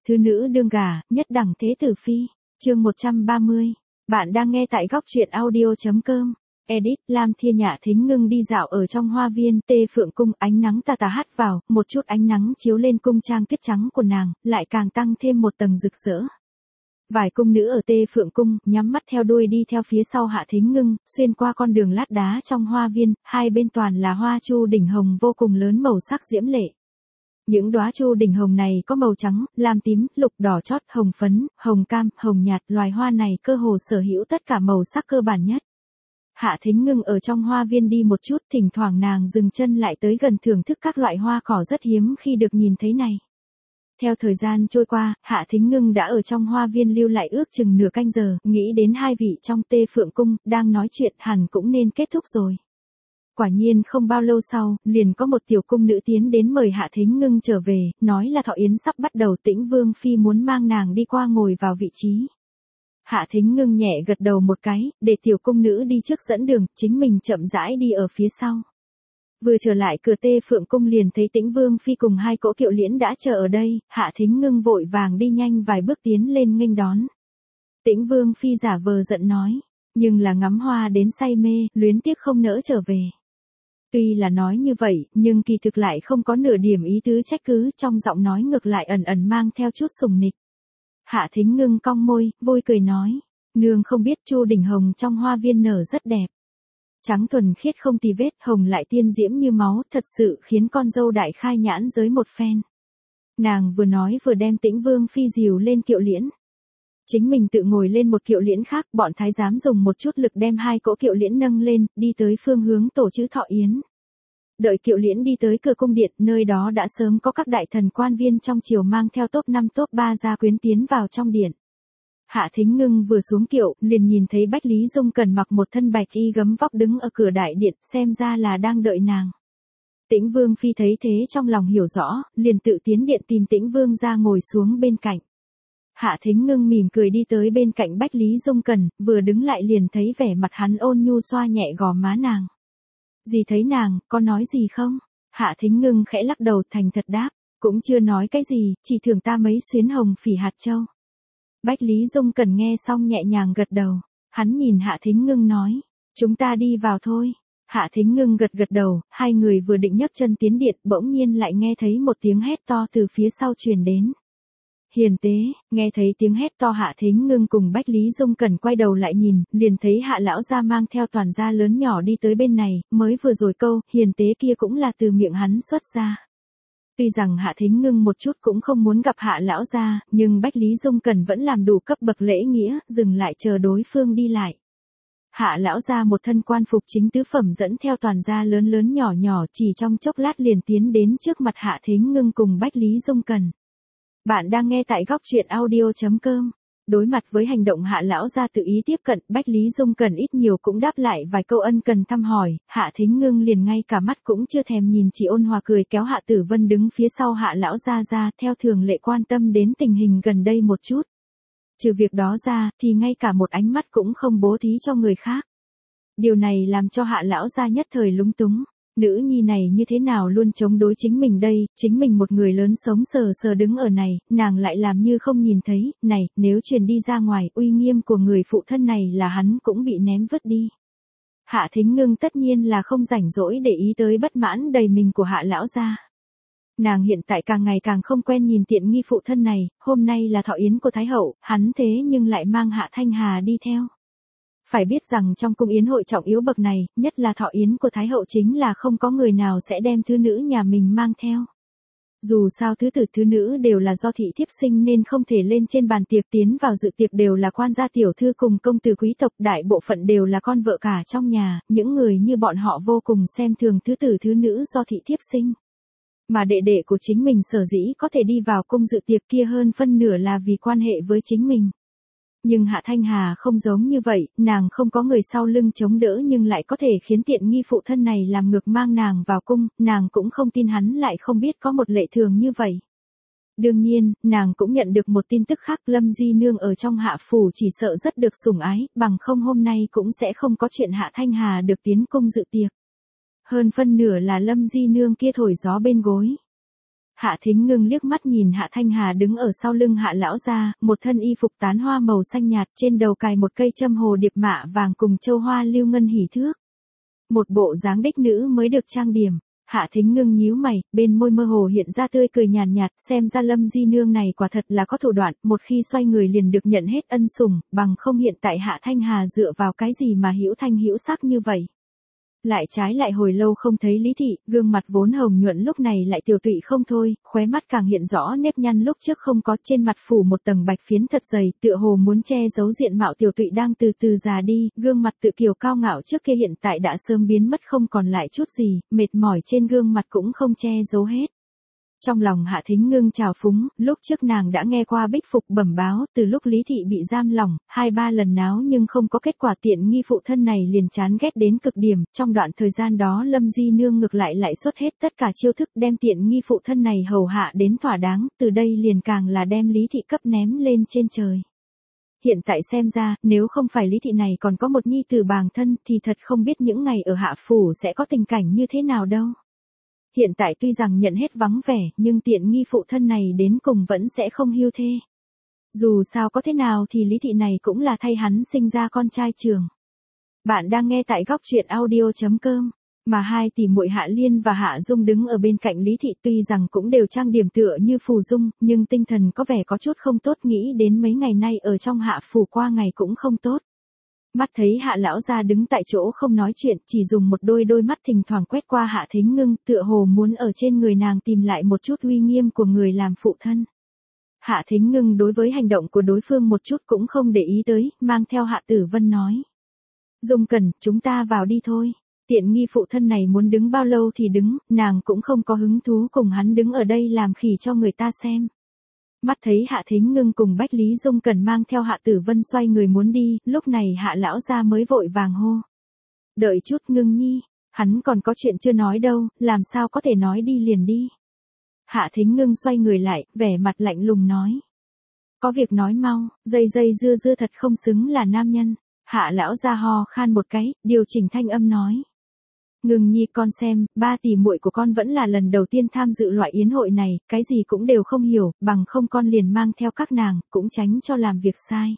Thứ nữ đương gả, nhất đẳng thế tử phi. Chương 130. Bạn đang nghe tại góc truyện audio.com. Edit, Lam Thiên Nhã Thính Ngưng đi dạo ở trong hoa viên Tê Phượng Cung, ánh nắng tà tà hắt vào, một chút ánh nắng chiếu lên cung trang tuyết trắng của nàng, lại càng tăng thêm một tầng rực rỡ. Vài cung nữ ở Tê Phượng Cung, nhắm mắt theo đuôi đi theo phía sau Hạ Thính Ngưng, xuyên qua con đường lát đá trong hoa viên, hai bên toàn là hoa chu đỉnh hồng vô cùng lớn màu sắc diễm lệ. Những đóa chu đỉnh hồng này có màu trắng, lam tím, lục đỏ chót, hồng phấn, hồng cam, hồng nhạt, loài hoa này cơ hồ sở hữu tất cả màu sắc cơ bản nhất. Hạ Thính Ngưng ở trong hoa viên đi một chút, thỉnh thoảng nàng dừng chân lại tới gần thưởng thức các loại hoa cỏ rất hiếm khi được nhìn thấy này. Theo thời gian trôi qua, Hạ Thính Ngưng đã ở trong hoa viên lưu lại ước chừng nửa canh giờ, nghĩ đến hai vị trong Tê Phượng Cung, đang nói chuyện hẳn cũng nên kết thúc rồi. Quả nhiên không bao lâu sau, liền có một tiểu cung nữ tiến đến mời Hạ Thính Ngưng trở về, nói là thọ yến sắp bắt đầu, Tĩnh Vương Phi muốn mang nàng đi qua ngồi vào vị trí. Hạ Thính Ngưng nhẹ gật đầu một cái, để tiểu cung nữ đi trước dẫn đường, chính mình chậm rãi đi ở phía sau. Vừa trở lại cửa Tê Phượng Cung liền thấy Tĩnh Vương Phi cùng hai cỗ kiệu liễn đã chờ ở đây, Hạ Thính Ngưng vội vàng đi nhanh vài bước tiến lên nghênh đón. Tĩnh Vương Phi giả vờ giận nói, nhưng là ngắm hoa đến say mê, luyến tiếc không nỡ trở về. Tuy là nói như vậy, nhưng kỳ thực lại không có nửa điểm ý tứ trách cứ, trong giọng nói ngược lại ẩn ẩn mang theo chút sùng nịch. Hạ Thính Ngưng cong môi, vui cười nói, nương không biết chu đỉnh hồng trong hoa viên nở rất đẹp. Trắng thuần khiết không tì vết, hồng lại tiên diễm như máu, thật sự khiến con dâu đại khai nhãn giới một phen. Nàng vừa nói vừa đem Tĩnh Vương Phi dìu lên kiệu liễn. Chính mình tự ngồi lên một kiệu liễn khác, bọn thái giám dùng một chút lực đem hai cỗ kiệu liễn nâng lên, đi tới phương hướng tổ chữ thọ yến. Đợi kiệu liễn đi tới cửa cung điện, nơi đó đã sớm có các đại thần quan viên trong triều mang theo top 5 top 3 gia quyến tiến vào trong điện. Hạ Thính Ngưng vừa xuống kiệu, liền nhìn thấy Bách Lý Dung Cẩn mặc một thân bạch y gấm vóc đứng ở cửa đại điện, xem ra là đang đợi nàng. Tĩnh Vương Phi thấy thế trong lòng hiểu rõ, liền tự tiến điện tìm Tĩnh Vương ra ngồi xuống bên cạnh. Hạ Thính Ngưng mỉm cười đi tới bên cạnh Bách Lý Dung Cẩn, vừa đứng lại liền thấy vẻ mặt hắn ôn nhu xoa nhẹ gò má nàng. Dì thấy nàng, có nói gì không? Hạ Thính Ngưng khẽ lắc đầu thành thật đáp, cũng chưa nói cái gì, chỉ thưởng ta mấy xuyến hồng phỉ hạt châu. Bách Lý Dung Cẩn nghe xong nhẹ nhàng gật đầu, hắn nhìn Hạ Thính Ngưng nói, chúng ta đi vào thôi. Hạ Thính Ngưng gật gật đầu, hai người vừa định nhấc chân tiến điện, bỗng nhiên lại nghe thấy một tiếng hét to từ phía sau truyền đến. Hiền tế, nghe thấy tiếng hét to Hạ Thính Ngưng cùng Bách Lý Dung Cẩn quay đầu lại nhìn, liền thấy Hạ lão gia mang theo toàn gia lớn nhỏ đi tới bên này, mới vừa rồi câu hiền tế kia cũng là từ miệng hắn xuất ra. Tuy rằng Hạ Thính Ngưng một chút cũng không muốn gặp Hạ lão gia, nhưng Bách Lý Dung Cẩn vẫn làm đủ cấp bậc lễ nghĩa, dừng lại chờ đối phương đi lại. Hạ lão gia một thân quan phục chính tứ phẩm dẫn theo toàn gia lớn lớn nhỏ nhỏ, chỉ trong chốc lát liền tiến đến trước mặt Hạ Thính Ngưng cùng Bách Lý Dung Cẩn. Bạn đang nghe tại góc truyện audio.com. Đối mặt với hành động Hạ lão gia tự ý tiếp cận, Bách Lý Dung Cẩn ít nhiều cũng đáp lại vài câu ân cần thăm hỏi, Hạ Thính Ngưng liền ngay cả mắt cũng chưa thèm nhìn, chỉ ôn hòa cười kéo Hạ Tử Vân đứng phía sau Hạ lão gia ra, theo thường lệ quan tâm đến tình hình gần đây một chút. Trừ việc đó ra, thì ngay cả một ánh mắt cũng không bố thí cho người khác. Điều này làm cho Hạ lão gia nhất thời lúng túng. Nữ nhi này như thế nào luôn chống đối chính mình đây, chính mình một người lớn sống sờ sờ đứng ở này, nàng lại làm như không nhìn thấy, này, nếu truyền đi ra ngoài, uy nghiêm của người phụ thân này là hắn cũng bị ném vứt đi. Hạ Thính Ngưng tất nhiên là không rảnh rỗi để ý tới bất mãn đầy mình của Hạ lão gia. Nàng hiện tại càng ngày càng không quen nhìn tiện nghi phụ thân này, hôm nay là thọ yến của Thái Hậu, hắn thế nhưng lại mang Hạ Thanh Hà đi theo. Phải biết rằng trong cung yến hội trọng yếu bậc này, nhất là thọ yến của Thái Hậu chính là không có người nào sẽ đem thứ nữ nhà mình mang theo. Dù sao thứ tử thứ nữ đều là do thị thiếp sinh nên không thể lên trên bàn tiệc, tiến vào dự tiệc đều là quan gia tiểu thư cùng công tử quý tộc, đại bộ phận đều là con vợ cả trong nhà, những người như bọn họ vô cùng xem thường thứ tử thứ nữ do thị thiếp sinh. Mà đệ đệ của chính mình sở dĩ có thể đi vào cung dự tiệc kia hơn phân nửa là vì quan hệ với chính mình. Nhưng Hạ Thanh Hà không giống như vậy, nàng không có người sau lưng chống đỡ nhưng lại có thể khiến tiện nghi phụ thân này làm ngược mang nàng vào cung, nàng cũng không tin hắn lại không biết có một lệ thường như vậy. Đương nhiên, nàng cũng nhận được một tin tức khác, Lâm Di Nương ở trong Hạ Phủ chỉ sợ rất được sủng ái, bằng không hôm nay cũng sẽ không có chuyện Hạ Thanh Hà được tiến cung dự tiệc. Hơn phân nửa là Lâm Di Nương kia thổi gió bên gối. Hạ Thính Ngưng liếc mắt nhìn Hạ Thanh Hà đứng ở sau lưng Hạ lão gia, một thân y phục tán hoa màu xanh nhạt, trên đầu cài một cây châm hồ điệp mạ vàng cùng châu hoa lưu ngân hỉ thước. Một bộ dáng đích nữ mới được trang điểm. Hạ Thính Ngưng nhíu mày, bên môi mơ hồ hiện ra tươi cười nhàn nhạt, xem ra Lâm Di nương này quả thật là có thủ đoạn, một khi xoay người liền được nhận hết ân sủng, bằng không hiện tại Hạ Thanh Hà dựa vào cái gì mà hữu thanh hữu sắc như vậy. Lại trái lại hồi lâu không thấy Lý Thị, gương mặt vốn hồng nhuận lúc này lại tiều tụy không thôi, khóe mắt càng hiện rõ nếp nhăn lúc trước không có, trên mặt phủ một tầng bạch phiến thật dày, tựa hồ muốn che giấu diện mạo tiều tụy đang từ từ già đi, gương mặt tự kiều cao ngạo trước kia hiện tại đã sớm biến mất không còn lại chút gì, mệt mỏi trên gương mặt cũng không che giấu hết. Trong lòng Hạ Thính Ngưng trào phúng, lúc trước nàng đã nghe qua Bích Phục bẩm báo, từ lúc Lý Thị bị giam lỏng, 2-3 lần náo nhưng không có kết quả, tiện nghi phụ thân này liền chán ghét đến cực điểm, trong đoạn thời gian đó Lâm Di nương ngược lại xuất hết tất cả chiêu thức đem tiện nghi phụ thân này hầu hạ đến thỏa đáng, từ đây liền càng là đem Lý Thị cấp ném lên trên trời. Hiện tại xem ra, nếu không phải Lý Thị này còn có một nhi tử bàng thân thì thật không biết những ngày ở Hạ Phủ sẽ có tình cảnh như thế nào đâu. Hiện tại tuy rằng nhận hết vắng vẻ, nhưng tiện nghi phụ thân này đến cùng vẫn sẽ không hiu thê. Dù sao có thế nào thì Lý Thị này cũng là thay hắn sinh ra con trai trường. Bạn đang nghe tại góc truyện audio.com, mà hai tỷ muội Hạ Liên và Hạ Dung đứng ở bên cạnh Lý Thị tuy rằng cũng đều trang điểm tựa như phù dung, nhưng tinh thần có vẻ có chút không tốt, nghĩ đến mấy ngày nay ở trong Hạ Phủ qua ngày cũng không tốt. Mắt thấy Hạ lão gia đứng tại chỗ không nói chuyện, chỉ dùng một đôi mắt thỉnh thoảng quét qua Hạ Thính Ngưng, tựa hồ muốn ở trên người nàng tìm lại một chút uy nghiêm của người làm phụ thân. Hạ Thính Ngưng đối với hành động của đối phương một chút cũng không để ý tới, mang theo Hạ Tử Vân nói. Dung Cẩn, chúng ta vào đi thôi. Tiện nghi phụ thân này muốn đứng bao lâu thì đứng, nàng cũng không có hứng thú cùng hắn đứng ở đây làm khỉ cho người ta xem. Mắt thấy Hạ Thính Ngưng cùng Bách Lý Dung Cẩn mang theo Hạ Tử Vân xoay người muốn đi, lúc này Hạ lão gia mới vội vàng hô. Đợi chút Ngưng nhi, hắn còn có chuyện chưa nói đâu, làm sao có thể nói đi liền đi. Hạ Thính Ngưng xoay người lại, vẻ mặt lạnh lùng nói. Có việc nói mau, dây dưa thật không xứng là nam nhân. Hạ lão gia ho khan một cái, điều chỉnh thanh âm nói. Ngưng nhi con xem, 3 tỷ muội của con vẫn là lần đầu tiên tham dự loại yến hội này, cái gì cũng đều không hiểu, bằng không con liền mang theo các nàng, cũng tránh cho làm việc sai.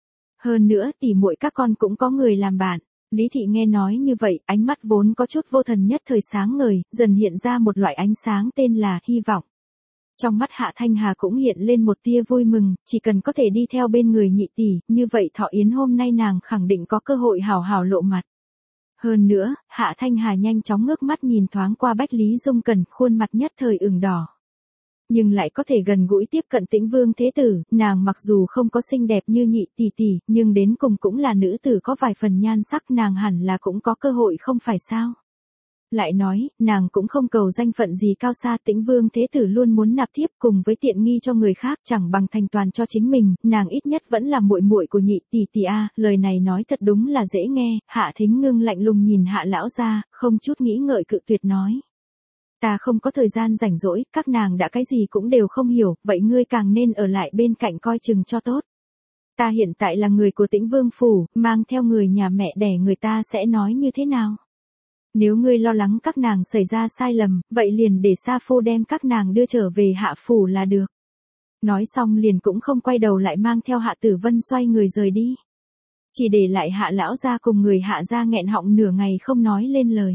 Hơn nữa tỷ muội các con cũng có người làm bạn. Lý Thị nghe nói như vậy, ánh mắt vốn có chút vô thần nhất thời sáng ngời, dần hiện ra một loại ánh sáng tên là hy vọng. Trong mắt Hạ Thanh Hà cũng hiện lên một tia vui mừng, chỉ cần có thể đi theo bên người nhị tỷ, như vậy thọ yến hôm nay nàng khẳng định có cơ hội hào hào lộ mặt. Hơn nữa, Hạ Thanh Hà nhanh chóng ngước mắt nhìn thoáng qua Bách Lý Dung Cẩn, khuôn mặt nhất thời ửng đỏ. Nhưng lại có thể gần gũi tiếp cận Tĩnh Vương thế tử, nàng mặc dù không có xinh đẹp như nhị tỷ tỷ, nhưng đến cùng cũng là nữ tử có vài phần nhan sắc, nàng hẳn là cũng có cơ hội không phải sao. Lại nói, nàng cũng không cầu danh phận gì cao xa, Tĩnh Vương thế tử luôn muốn nạp thiếp cùng với tiện nghi cho người khác, chẳng bằng thành toàn cho chính mình, nàng ít nhất vẫn là muội muội của nhị tỷ tỷ a. Lời này nói thật đúng là dễ nghe. Hạ Thính Ngưng lạnh lùng nhìn Hạ lão gia, không chút nghĩ ngợi cự tuyệt nói. Ta không có thời gian rảnh rỗi, các nàng đã cái gì cũng đều không hiểu, vậy ngươi càng nên ở lại bên cạnh coi chừng cho tốt. Ta hiện tại là người của Tĩnh Vương phủ, mang theo người nhà mẹ đẻ, người ta sẽ nói như thế nào? Nếu ngươi lo lắng các nàng xảy ra sai lầm, vậy liền để Sa Phu đem các nàng đưa trở về Hạ Phủ là được. Nói xong liền cũng không quay đầu lại mang theo Hạ Tử Vân xoay người rời đi. Chỉ để lại Hạ lão gia cùng người Hạ gia nghẹn họng nửa ngày không nói lên lời.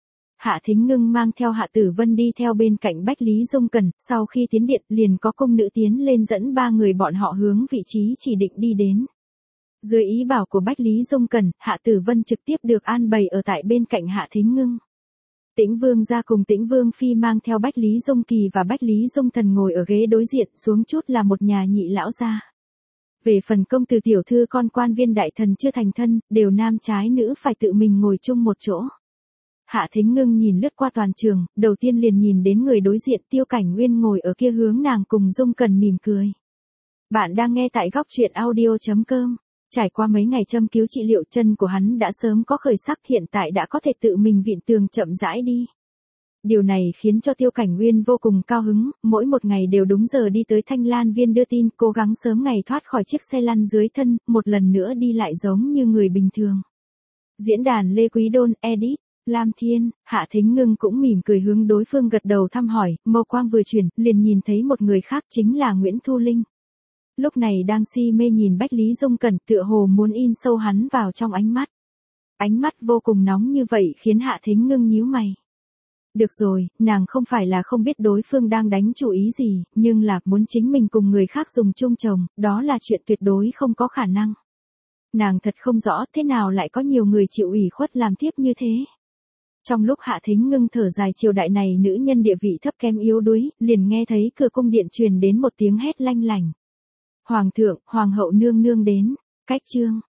Hạ Thính Ngưng mang theo Hạ Tử Vân đi theo bên cạnh Bách Lý Dung Cẩn, sau khi tiến điện liền có cung nữ tiến lên dẫn 3 người bọn họ hướng vị trí chỉ định đi đến. Dưới ý bảo của Bách Lý Dung Cẩn, Hạ Tử Vân trực tiếp được an bày ở tại bên cạnh Hạ Thính Ngưng. Tĩnh Vương gia cùng Tĩnh Vương phi mang theo Bách Lý Dung Kỳ và Bách Lý Dung Thần ngồi ở ghế đối diện, xuống chút là một nhà nhị lão gia. Về phần công tử tiểu thư con quan viên đại thần chưa thành thân, đều nam trái nữ phải tự mình ngồi chung một chỗ. Hạ Thính Ngưng nhìn lướt qua toàn trường, đầu tiên liền nhìn đến người đối diện, Tiêu Cảnh Nguyên ngồi ở kia hướng nàng cùng Dung Cẩn mỉm cười. Bạn đang nghe tại góc truyện audio.com. Trải qua mấy ngày châm cứu trị liệu, chân của hắn đã sớm có khởi sắc, hiện tại đã có thể tự mình vịn tường chậm rãi đi. Điều này khiến cho Tiêu Cảnh Nguyên vô cùng cao hứng, mỗi một ngày đều đúng giờ đi tới Thanh Lan Viên đưa tin, cố gắng sớm ngày thoát khỏi chiếc xe lăn dưới thân, một lần nữa đi lại giống như người bình thường. Diễn đàn Lê Quý Đôn, edit. Lam Thiên, Hạ Thính Ngưng cũng mỉm cười hướng đối phương gật đầu thăm hỏi, mâu quang vừa chuyển, liền nhìn thấy một người khác chính là Nguyễn Thu Linh. Lúc này đang si mê nhìn Bách Lý Dung Cẩn, tựa hồ muốn in sâu hắn vào trong ánh mắt. Ánh mắt vô cùng nóng như vậy khiến Hạ Thính Ngưng nhíu mày. Được rồi, nàng không phải là không biết đối phương đang đánh chủ ý gì, nhưng là muốn chính mình cùng người khác dùng chung chồng, đó là chuyện tuyệt đối không có khả năng. Nàng thật không rõ thế nào lại có nhiều người chịu ủy khuất làm tiếp như thế. Trong lúc Hạ Thính Ngưng thở dài, triều đại này nữ nhân địa vị thấp kém yếu đuối, liền nghe thấy cửa cung điện truyền đến một tiếng hét lanh lảnh. Hoàng thượng, hoàng hậu nương nương đến. Cách chương